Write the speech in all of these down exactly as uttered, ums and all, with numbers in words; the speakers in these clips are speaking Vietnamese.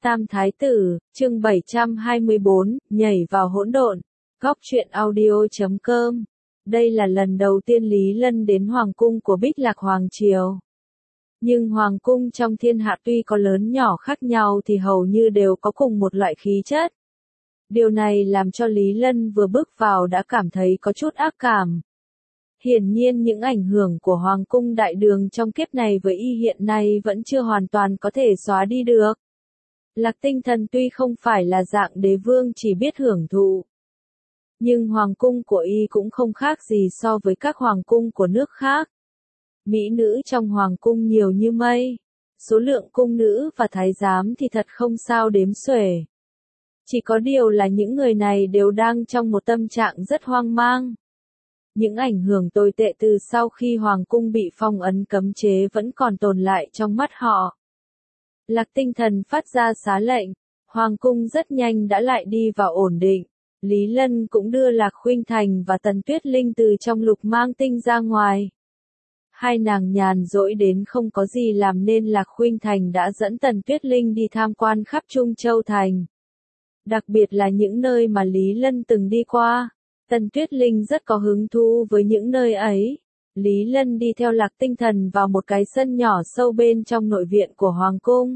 Tam Thái Tử, chương bảy trăm hai mươi bốn, nhảy vào hỗn độn. Góc truyện audio chấm com. Đây là lần đầu tiên Lý Lân đến Hoàng cung của Bích Lạc Hoàng Triều. Nhưng Hoàng cung trong thiên hạ tuy có lớn nhỏ khác nhau thì hầu như đều có cùng một loại khí chất. Điều này làm cho Lý Lân vừa bước vào đã cảm thấy có chút ác cảm. Hiển nhiên những ảnh hưởng của Hoàng cung đại đường trong kiếp này với y hiện nay vẫn chưa hoàn toàn có thể xóa đi được. Lạc Tinh Thần tuy không phải là dạng đế vương chỉ biết hưởng thụ, nhưng hoàng cung của y cũng không khác gì so với các hoàng cung của nước khác. Mỹ nữ trong hoàng cung nhiều như mây, số lượng cung nữ và thái giám thì thật không sao đếm xuể. Chỉ có điều là những người này đều đang trong một tâm trạng rất hoang mang. Những ảnh hưởng tồi tệ từ sau khi hoàng cung bị phong ấn cấm chế vẫn còn tồn lại trong mắt họ. Lạc Tinh Thần phát ra xá lệnh, hoàng cung rất nhanh đã lại đi vào ổn định. Lý Lân cũng đưa Lạc Khuynh Thành và Tần Tuyết Linh từ trong Lục Mang Tinh ra ngoài. Hai nàng nhàn rỗi đến không có gì làm nên Lạc Khuynh Thành đã dẫn Tần Tuyết Linh đi tham quan khắp Trung Châu Thành. Đặc biệt là những nơi mà Lý Lân từng đi qua, Tần Tuyết Linh rất có hứng thú với những nơi ấy. Lý Lân đi theo Lạc Tinh Thần vào một cái sân nhỏ sâu bên trong nội viện của Hoàng cung.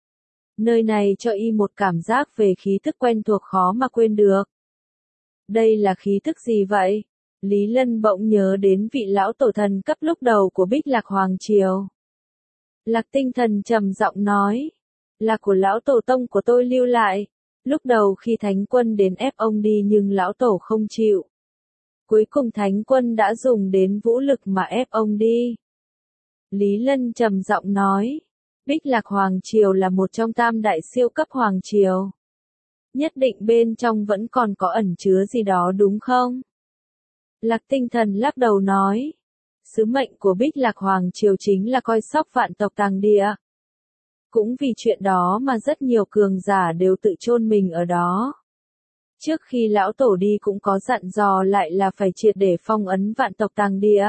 Nơi này cho y một cảm giác về khí thức quen thuộc khó mà quên được. Đây là khí thức gì vậy? Lý Lân bỗng nhớ đến vị lão tổ thần cấp lúc đầu của Bích Lạc Hoàng Triều. Lạc Tinh Thần trầm giọng nói, là của lão tổ tông của tôi lưu lại. Lúc đầu khi Thánh Quân đến ép ông đi nhưng lão tổ không chịu. Cuối cùng Thánh Quân đã dùng đến vũ lực mà ép ông đi. Lý Lân trầm giọng nói, Bích Lạc Hoàng Triều là một trong tam đại siêu cấp Hoàng Triều. Nhất định bên trong vẫn còn có ẩn chứa gì đó đúng không? Lạc Tinh Thần lắc đầu nói, sứ mệnh của Bích Lạc Hoàng Triều chính là coi sóc vạn tộc tàng địa. Cũng vì chuyện đó mà rất nhiều cường giả đều tự chôn mình ở đó. Trước khi lão tổ đi cũng có dặn dò lại là phải triệt để phong ấn vạn tộc tàng địa.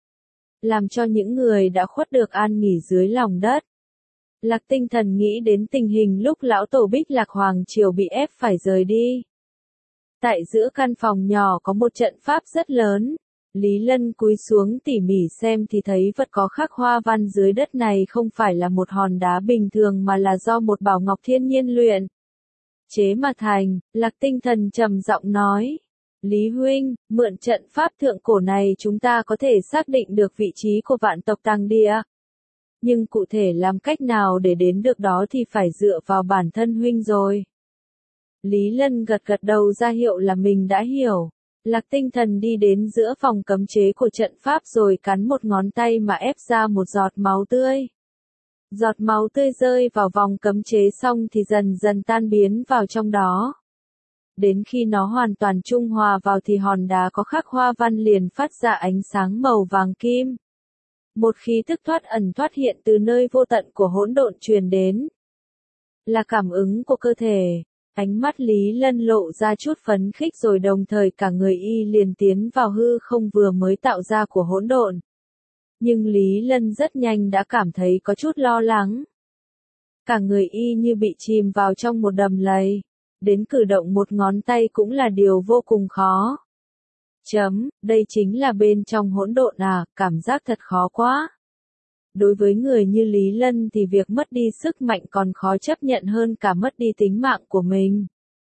Làm cho những người đã khuất được an nghỉ dưới lòng đất. Lạc Tinh Thần nghĩ đến tình hình lúc lão tổ Bích Lạc Hoàng Triều bị ép phải rời đi. Tại giữa căn phòng nhỏ có một trận pháp rất lớn. Lý Lân cúi xuống tỉ mỉ xem thì thấy vật có khắc hoa văn dưới đất này không phải là một hòn đá bình thường mà là do một bảo ngọc thiên nhiên luyện chế mà thành. Lạc Tinh Thần trầm giọng nói, Lý huynh, mượn trận pháp thượng cổ này chúng ta có thể xác định được vị trí của vạn tộc tàng địa. Nhưng cụ thể làm cách nào để đến được đó thì phải dựa vào bản thân huynh rồi. Lý Lân gật gật đầu ra hiệu là mình đã hiểu. Lạc Tinh Thần đi đến giữa phòng cấm chế của trận pháp rồi cắn một ngón tay mà ép ra một giọt máu tươi. Giọt máu tươi rơi vào vòng cấm chế xong thì dần dần tan biến vào trong đó. Đến khi nó hoàn toàn trung hòa vào thì hòn đá có khắc hoa văn liền phát ra ánh sáng màu vàng kim. Một khí thức thoát ẩn thoát hiện từ nơi vô tận của hỗn độn truyền đến. Là cảm ứng của cơ thể. Ánh mắt Lý Lân lộ ra chút phấn khích rồi đồng thời cả người y liền tiến vào hư không vừa mới tạo ra của hỗn độn. Nhưng Lý Lân rất nhanh đã cảm thấy có chút lo lắng. Cả người y như bị chìm vào trong một đầm lầy. Đến cử động một ngón tay cũng là điều vô cùng khó. Chấm, đây chính là bên trong hỗn độn à, cảm giác thật khó quá. Đối với người như Lý Lân thì việc mất đi sức mạnh còn khó chấp nhận hơn cả mất đi tính mạng của mình.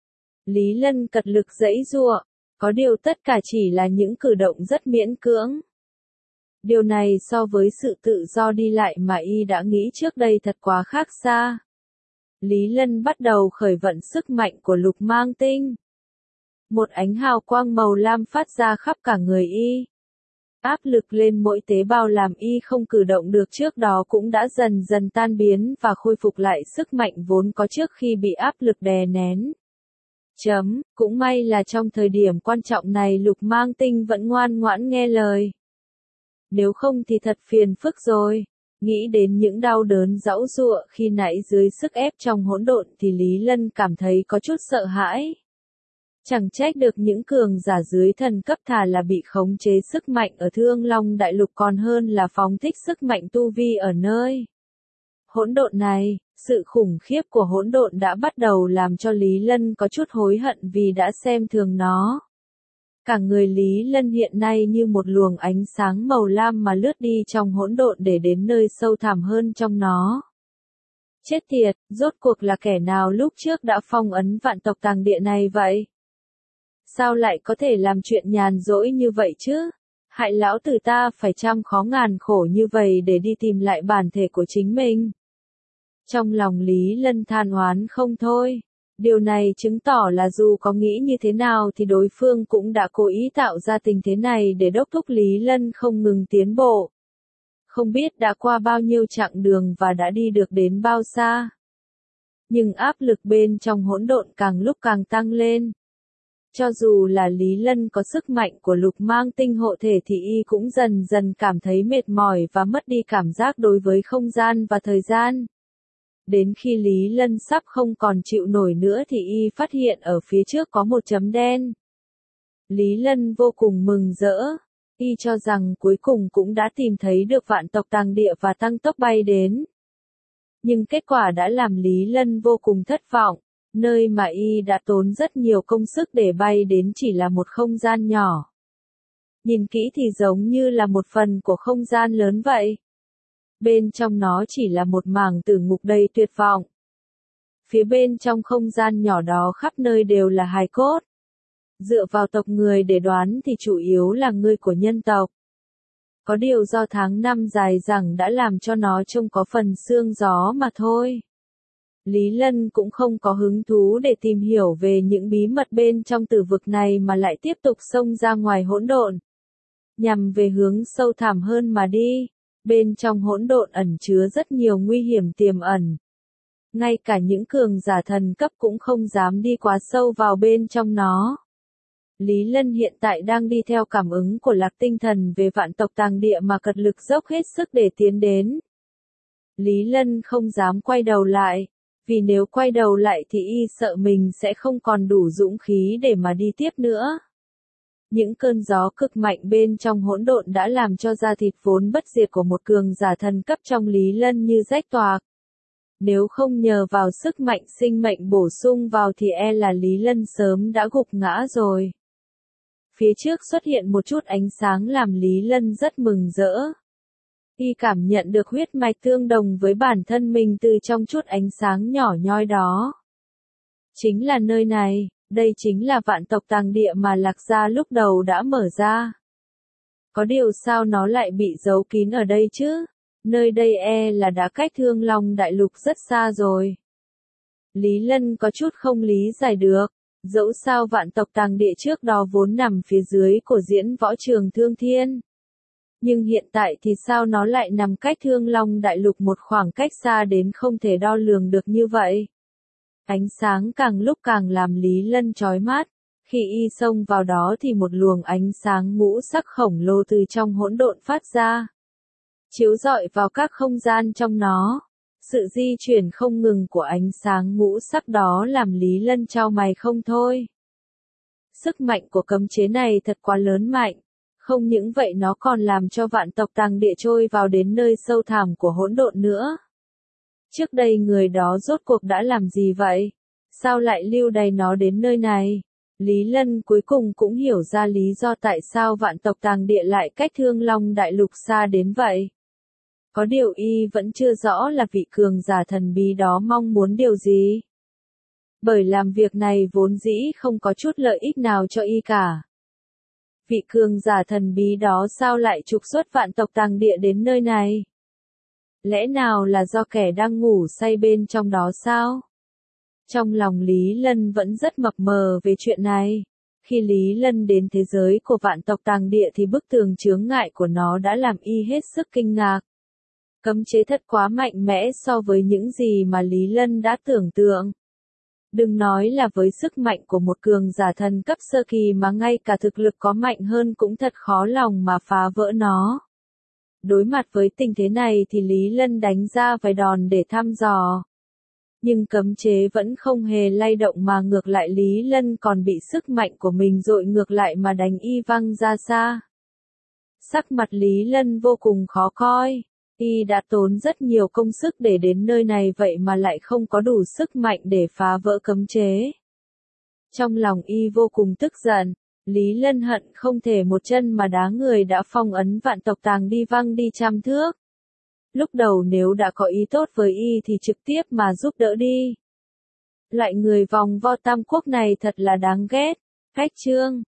Lý Lân cật lực giãy giụa, có điều tất cả chỉ là những cử động rất miễn cưỡng. Điều này so với sự tự do đi lại mà y đã nghĩ trước đây thật quá khác xa. Lý Lân bắt đầu khởi vận sức mạnh của Lục Mang Tinh. Một ánh hào quang màu lam phát ra khắp cả người y. Áp lực lên mỗi tế bào làm y không cử động được trước đó cũng đã dần dần tan biến và khôi phục lại sức mạnh vốn có trước khi bị áp lực đè nén. Chấm, cũng may là trong thời điểm quan trọng này Lục Mang Tinh vẫn ngoan ngoãn nghe lời. Nếu không thì thật phiền phức rồi. Nghĩ đến những đau đớn giãu giụa khi nãy dưới sức ép trong hỗn độn thì Lý Lân cảm thấy có chút sợ hãi. Chẳng trách được những cường giả dưới thần cấp thà là bị khống chế sức mạnh ở Thương Long Đại Lục còn hơn là phóng thích sức mạnh tu vi ở nơi hỗn độn này. Sự khủng khiếp của hỗn độn đã bắt đầu làm cho Lý Lân có chút hối hận vì đã xem thường nó. Cả người Lý Lân hiện nay như một luồng ánh sáng màu lam mà lướt đi trong hỗn độn để đến nơi sâu thẳm hơn trong nó. Chết tiệt, rốt cuộc là kẻ nào lúc trước đã phong ấn vạn tộc tàng địa này vậy? Sao lại có thể làm chuyện nhàn rỗi như vậy chứ? Hại lão tử ta phải trăm khó ngàn khổ như vậy để đi tìm lại bản thể của chính mình. Trong lòng Lý Lân than oán không thôi. Điều này chứng tỏ là dù có nghĩ như thế nào thì đối phương cũng đã cố ý tạo ra tình thế này để đốc thúc Lý Lân không ngừng tiến bộ. Không biết đã qua bao nhiêu chặng đường và đã đi được đến bao xa. Nhưng áp lực bên trong hỗn độn càng lúc càng tăng lên. Cho dù là Lý Lân có sức mạnh của lục mang tinh hộ thể thì y cũng dần dần cảm thấy mệt mỏi và mất đi cảm giác đối với không gian và thời gian. Đến khi Lý Lân sắp không còn chịu nổi nữa thì y phát hiện ở phía trước có một chấm đen. Lý Lân vô cùng mừng rỡ. Y cho rằng cuối cùng cũng đã tìm thấy được vạn tộc tàng địa và tăng tốc bay đến. Nhưng kết quả đã làm Lý Lân vô cùng thất vọng. Nơi mà y đã tốn rất nhiều công sức để bay đến chỉ là một không gian nhỏ. Nhìn kỹ thì giống như là một phần của không gian lớn vậy. Bên trong nó chỉ là một mảng tử ngục đầy tuyệt vọng. Phía bên trong không gian nhỏ đó khắp nơi đều là hài cốt. Dựa vào tộc người để đoán thì chủ yếu là người của nhân tộc. Có điều do tháng năm dài dẳng đã làm cho nó trông có phần xương gió mà thôi. Lý Lân cũng không có hứng thú để tìm hiểu về những bí mật bên trong tử vực này mà lại tiếp tục xông ra ngoài hỗn độn. Nhằm về hướng sâu thẳm hơn mà đi. Bên trong hỗn độn ẩn chứa rất nhiều nguy hiểm tiềm ẩn. Ngay cả những cường giả thần cấp cũng không dám đi quá sâu vào bên trong nó. Lý Lân hiện tại đang đi theo cảm ứng của lạc tinh thần về vạn tộc tàng địa mà cật lực dốc hết sức để tiến đến. Lý Lân không dám quay đầu lại, vì nếu quay đầu lại thì y sợ mình sẽ không còn đủ dũng khí để mà đi tiếp nữa. Những cơn gió cực mạnh bên trong hỗn độn đã làm cho da thịt vốn bất diệt của một cường giả thần cấp trong Lý Lân như rách toạc. Nếu không nhờ vào sức mạnh sinh mệnh bổ sung vào thì e là Lý Lân sớm đã gục ngã rồi. Phía trước xuất hiện một chút ánh sáng làm Lý Lân rất mừng rỡ. Y cảm nhận được huyết mạch tương đồng với bản thân mình từ trong chút ánh sáng nhỏ nhoi đó. Chính là nơi này, đây chính là vạn tộc tàng địa mà Lạc Gia lúc đầu đã mở ra. Có điều sao nó lại bị giấu kín ở đây chứ? Nơi đây e là đã cách Thương Long Đại Lục rất xa rồi. Lý Lân có chút không lý giải được. Dẫu sao vạn tộc tàng địa trước đó vốn nằm phía dưới của diễn võ trường Thương Thiên. Nhưng hiện tại thì sao nó lại nằm cách Thương Long Đại Lục một khoảng cách xa đến không thể đo lường được như vậy? Ánh sáng càng lúc càng làm Lý Lân chói mắt. Khi y xông vào đó thì một luồng ánh sáng ngũ sắc khổng lồ từ trong hỗn độn phát ra. Chiếu rọi vào các không gian trong nó. Sự di chuyển không ngừng của ánh sáng ngũ sắc đó làm Lý Lân chau mày không thôi. Sức mạnh của cấm chế này thật quá lớn mạnh. Không những vậy nó còn làm cho vạn tộc tàng địa trôi vào đến nơi sâu thẳm của hỗn độn nữa. Trước đây người đó rốt cuộc đã làm gì vậy? Sao lại lưu đày nó đến nơi này? Lý Lân cuối cùng cũng hiểu ra lý do tại sao vạn tộc tàng địa lại cách Thương Long Đại Lục xa đến vậy. Có điều y vẫn chưa rõ là vị cường giả thần bí đó mong muốn điều gì. Bởi làm việc này vốn dĩ không có chút lợi ích nào cho y cả. Vị cường giả thần bí đó sao lại trục xuất vạn tộc tàng địa đến nơi này? Lẽ nào là do kẻ đang ngủ say bên trong đó sao? Trong lòng Lý Lân vẫn rất mập mờ về chuyện này. Khi Lý Lân đến thế giới của vạn tộc tàng địa thì bức tường chướng ngại của nó đã làm y hết sức kinh ngạc. Cấm chế thật quá mạnh mẽ so với những gì mà Lý Lân đã tưởng tượng. Đừng nói là với sức mạnh của một cường giả thần cấp sơ kỳ mà ngay cả thực lực có mạnh hơn cũng thật khó lòng mà phá vỡ nó. Đối mặt với tình thế này thì Lý Lân đánh ra vài đòn để thăm dò. Nhưng cấm chế vẫn không hề lay động mà ngược lại Lý Lân còn bị sức mạnh của mình dội ngược lại mà đánh y văng ra xa. Sắc mặt Lý Lân vô cùng khó coi. Y đã tốn rất nhiều công sức để đến nơi này vậy mà lại không có đủ sức mạnh để phá vỡ cấm chế. Trong lòng Y vô cùng tức giận, Lý Lân hận không thể một chân mà đá người đã phong ấn vạn tộc tàng đi văng đi trăm thước. Lúc đầu nếu đã có ý tốt với Y thì trực tiếp mà giúp đỡ đi. Loại người vòng vo tam quốc này thật là đáng ghét. Khách chương